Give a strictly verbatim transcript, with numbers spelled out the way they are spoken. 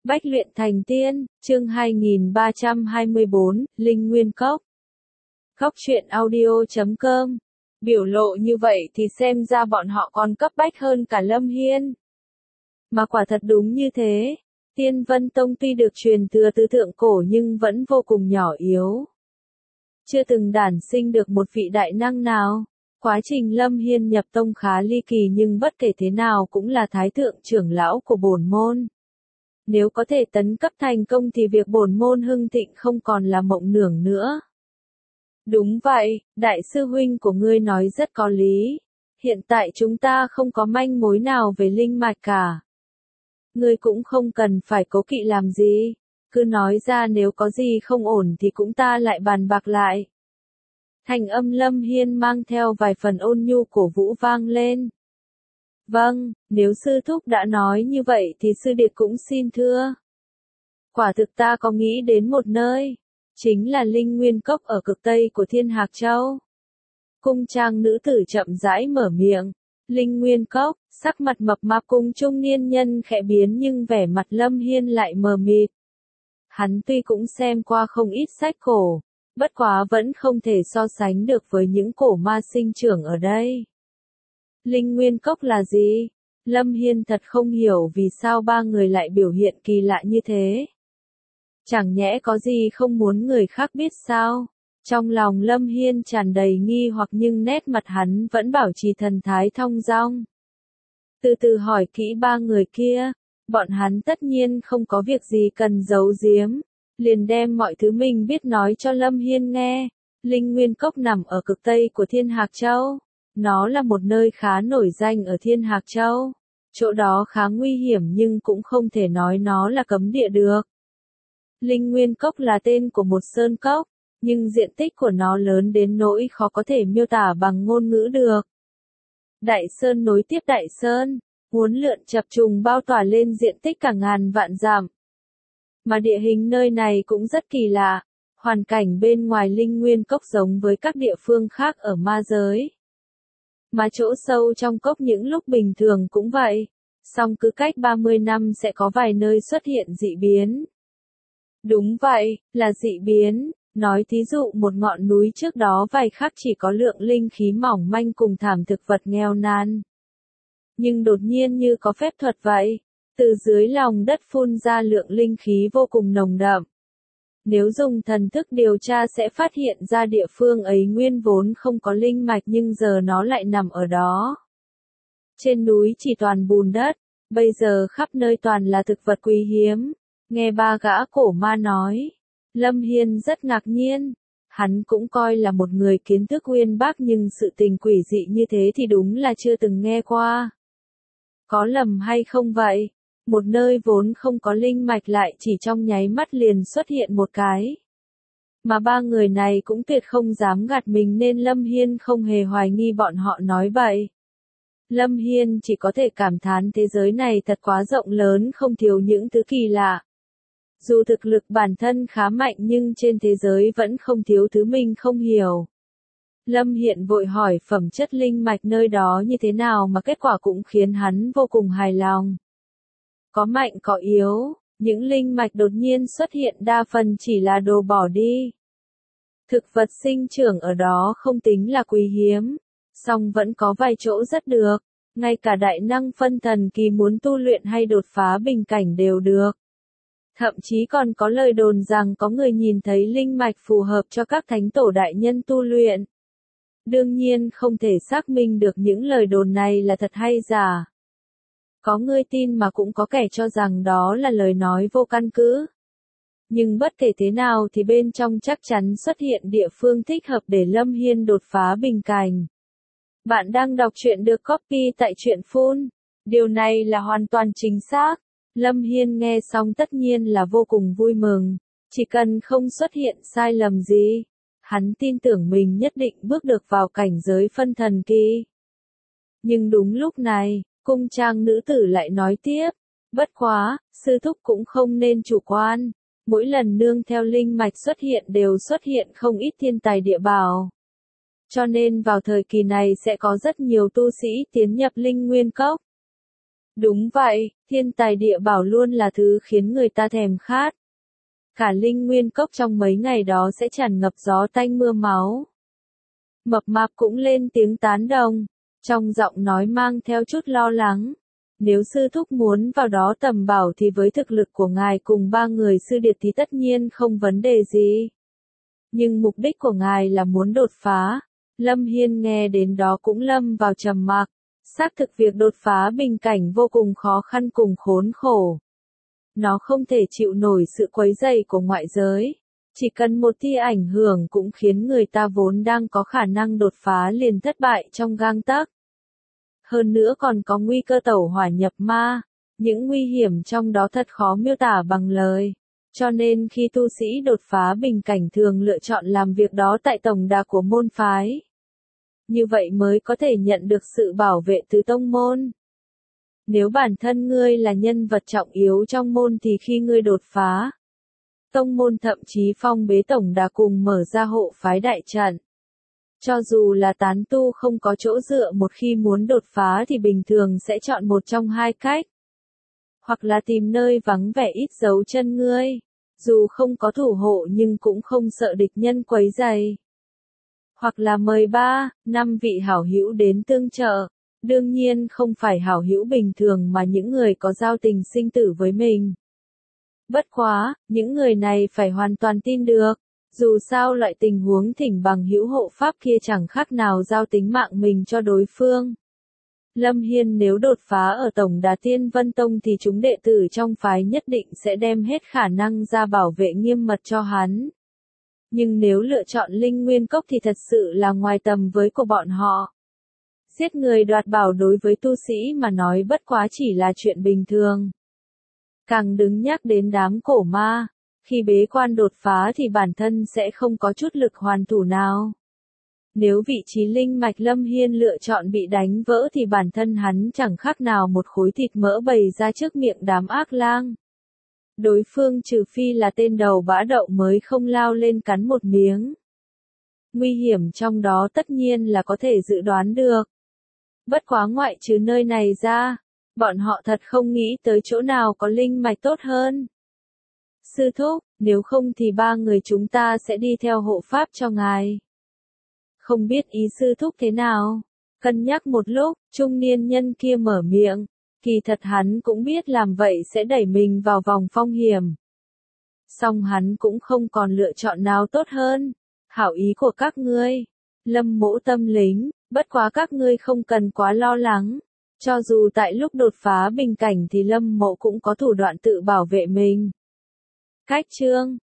Bách luyện thành tiên, chương hai nghìn ba trăm hai mươi bốn, Linh Nguyên Cốc. Cốc truyện audio chấm com. Biểu lộ như vậy thì xem ra bọn họ còn cấp bách hơn cả Lâm Hiên. Mà quả thật đúng như thế. Tiên Vân Tông tuy được truyền thừa từ thượng cổ nhưng vẫn vô cùng nhỏ yếu. Chưa từng đản sinh được một vị đại năng nào. Quá trình Lâm Hiên nhập tông khá ly kỳ nhưng bất kể thế nào cũng là thái thượng trưởng lão của bổn môn. Nếu có thể tấn cấp thành công thì việc bổn môn hưng thịnh không còn là mộng tưởng nữa. Đúng vậy, đại sư huynh của ngươi nói rất có lý. Hiện tại chúng ta không có manh mối nào về linh mạch cả. Ngươi cũng không cần phải cố kỵ làm gì. Cứ nói ra nếu có gì không ổn thì cũng ta lại bàn bạc lại. Thành âm Lâm Hiên mang theo vài phần ôn nhu cổ vũ vang lên. Vâng, nếu sư thúc đã nói như vậy thì sư điệt cũng xin thưa. Quả thực ta có nghĩ đến một nơi, chính là Linh Nguyên Cốc ở cực tây của Thiên Hạc Châu. Cung trang nữ tử chậm rãi mở miệng. Linh Nguyên Cốc, sắc mặt mập mạp cung trung niên nhân khẽ biến nhưng vẻ mặt Lâm Hiên lại mờ mịt. Hắn tuy cũng xem qua không ít sách cổ, bất quá vẫn không thể so sánh được với những cổ ma sinh trưởng ở đây. Linh Nguyên Cốc là gì? Lâm Hiên thật không hiểu vì sao ba người lại biểu hiện kỳ lạ như thế. Chẳng nhẽ có gì không muốn người khác biết sao? Trong lòng Lâm Hiên tràn đầy nghi hoặc nhưng nét mặt hắn vẫn bảo trì thần thái thong dong. Từ từ hỏi kỹ ba người kia, bọn hắn tất nhiên không có việc gì cần giấu giếm, liền đem mọi thứ mình biết nói cho Lâm Hiên nghe. Linh Nguyên Cốc nằm ở cực tây của Thiên Hạc Châu. Nó là một nơi khá nổi danh ở Thiên Hạc Châu. Chỗ đó khá nguy hiểm nhưng cũng không thể nói nó là cấm địa được. Linh Nguyên Cốc là tên của một sơn cốc, nhưng diện tích của nó lớn đến nỗi khó có thể miêu tả bằng ngôn ngữ được. Đại sơn nối tiếp đại sơn, uốn lượn chập trùng bao tỏa lên diện tích cả ngàn vạn dặm. Mà địa hình nơi này cũng rất kỳ lạ, hoàn cảnh bên ngoài Linh Nguyên Cốc giống với các địa phương khác ở ma giới. Mà chỗ sâu trong cốc những lúc bình thường cũng vậy, song cứ cách ba mươi năm sẽ có vài nơi xuất hiện dị biến. Đúng vậy, là dị biến, nói thí dụ một ngọn núi trước đó vài khắc chỉ có lượng linh khí mỏng manh cùng thảm thực vật nghèo nàn. Nhưng đột nhiên như có phép thuật vậy, từ dưới lòng đất phun ra lượng linh khí vô cùng nồng đậm. Nếu dùng thần thức điều tra sẽ phát hiện ra địa phương ấy nguyên vốn không có linh mạch nhưng giờ nó lại nằm ở đó. Trên núi chỉ toàn bùn đất, bây giờ khắp nơi toàn là thực vật quý hiếm. Nghe ba gã cổ ma nói, Lâm Hiên rất ngạc nhiên. Hắn cũng coi là một người kiến thức uyên bác nhưng sự tình quỷ dị như thế thì đúng là chưa từng nghe qua. Có lầm hay không vậy? Một nơi vốn không có linh mạch lại chỉ trong nháy mắt liền xuất hiện một cái. Mà ba người này cũng tuyệt không dám gạt mình nên Lâm Hiên không hề hoài nghi bọn họ nói bậy. Lâm Hiên chỉ có thể cảm thán thế giới này thật quá rộng lớn không thiếu những thứ kỳ lạ. Dù thực lực bản thân khá mạnh nhưng trên thế giới vẫn không thiếu thứ mình không hiểu. Lâm Hiên vội hỏi phẩm chất linh mạch nơi đó như thế nào mà kết quả cũng khiến hắn vô cùng hài lòng. Có mạnh có yếu, những linh mạch đột nhiên xuất hiện đa phần chỉ là đồ bỏ đi. Thực vật sinh trưởng ở đó không tính là quý hiếm, song vẫn có vài chỗ rất được, ngay cả đại năng phân thần kỳ muốn tu luyện hay đột phá bình cảnh đều được. Thậm chí còn có lời đồn rằng có người nhìn thấy linh mạch phù hợp cho các thánh tổ đại nhân tu luyện. Đương nhiên không thể xác minh được những lời đồn này là thật hay giả. Có người tin mà cũng có kẻ cho rằng đó là lời nói vô căn cứ. Nhưng bất kể thế nào thì bên trong chắc chắn xuất hiện địa phương thích hợp để Lâm Hiên đột phá bình cảnh. Bạn đang đọc truyện được copy tại truyện phun. Điều này là hoàn toàn chính xác. Lâm Hiên nghe xong tất nhiên là vô cùng vui mừng. Chỉ cần không xuất hiện sai lầm gì, hắn tin tưởng mình nhất định bước được vào cảnh giới phân thần kỳ. Nhưng đúng lúc này, cung trang nữ tử lại nói tiếp, bất quá, sư thúc cũng không nên chủ quan, mỗi lần nương theo linh mạch xuất hiện đều xuất hiện không ít thiên tài địa bảo. Cho nên vào thời kỳ này sẽ có rất nhiều tu sĩ tiến nhập Linh Nguyên Cốc. Đúng vậy, thiên tài địa bảo luôn là thứ khiến người ta thèm khát. Cả linh nguyên cốc trong mấy ngày đó sẽ tràn ngập gió tanh mưa máu. Mập mạp cũng lên tiếng tán đồng, trong giọng nói mang theo chút lo lắng. Nếu sư thúc muốn vào đó tầm bảo thì với thực lực của ngài cùng ba người sư điệt thì tất nhiên không vấn đề gì. Nhưng mục đích của ngài là muốn đột phá. Lâm Hiên nghe đến đó cũng lâm vào trầm mặc. Xác thực việc đột phá bình cảnh vô cùng khó khăn cùng khốn khổ. Nó không thể chịu nổi sự quấy rầy của ngoại giới. Chỉ cần một tia ảnh hưởng cũng khiến người ta vốn đang có khả năng đột phá liền thất bại trong gang tấc. Hơn nữa còn có nguy cơ tẩu hỏa nhập ma. Những nguy hiểm trong đó thật khó miêu tả bằng lời. Cho nên khi tu sĩ đột phá bình cảnh thường lựa chọn làm việc đó tại tổng đà của môn phái. Như vậy mới có thể nhận được sự bảo vệ từ tông môn. Nếu bản thân ngươi là nhân vật trọng yếu trong môn thì khi ngươi đột phá, tông môn thậm chí phong bế tổng đà cùng mở ra hộ phái đại trận. Cho dù là tán tu không có chỗ dựa một khi muốn đột phá thì bình thường sẽ chọn một trong hai cách. Hoặc là tìm nơi vắng vẻ ít dấu chân ngươi, dù không có thủ hộ nhưng cũng không sợ địch nhân quấy rầy. Hoặc là mời ba, năm vị hảo hữu đến tương trợ. Đương nhiên không phải hảo hữu bình thường mà những người có giao tình sinh tử với mình. Bất quá, những người này phải hoàn toàn tin được. Dù sao loại tình huống thỉnh bằng hữu hộ pháp kia chẳng khác nào giao tính mạng mình cho đối phương. Lâm Hiên nếu đột phá ở Tổng Đà Tiên Vân Tông thì chúng đệ tử trong phái nhất định sẽ đem hết khả năng ra bảo vệ nghiêm mật cho hắn. Nhưng nếu lựa chọn Linh Nguyên Cốc thì thật sự là ngoài tầm với của bọn họ. Giết người đoạt bảo đối với tu sĩ mà nói bất quá chỉ là chuyện bình thường. Càng đứng nhắc đến đám cổ ma, khi bế quan đột phá thì bản thân sẽ không có chút lực hoàn thủ nào. Nếu vị trí linh mạch Lâm Hiên lựa chọn bị đánh vỡ thì bản thân hắn chẳng khác nào một khối thịt mỡ bày ra trước miệng đám ác lang. Đối phương trừ phi là tên đầu bã đậu mới không lao lên cắn một miếng. Nguy hiểm trong đó tất nhiên là có thể dự đoán được. Bất quá ngoại trừ nơi này ra, bọn họ thật không nghĩ tới chỗ nào có linh mạch tốt hơn. Sư thúc, nếu không thì ba người chúng ta sẽ đi theo hộ pháp cho ngài. Không biết ý sư thúc thế nào? Cân nhắc một lúc, trung niên nhân kia mở miệng. Kỳ thật hắn cũng biết làm vậy sẽ đẩy mình vào vòng phong hiểm. Song hắn cũng không còn lựa chọn nào tốt hơn. Hảo ý của các ngươi. Lâm Mỗ tâm lính, bất quá các ngươi không cần quá lo lắng. Cho dù tại lúc đột phá bình cảnh thì Lâm Mộ cũng có thủ đoạn tự bảo vệ mình. Cách chương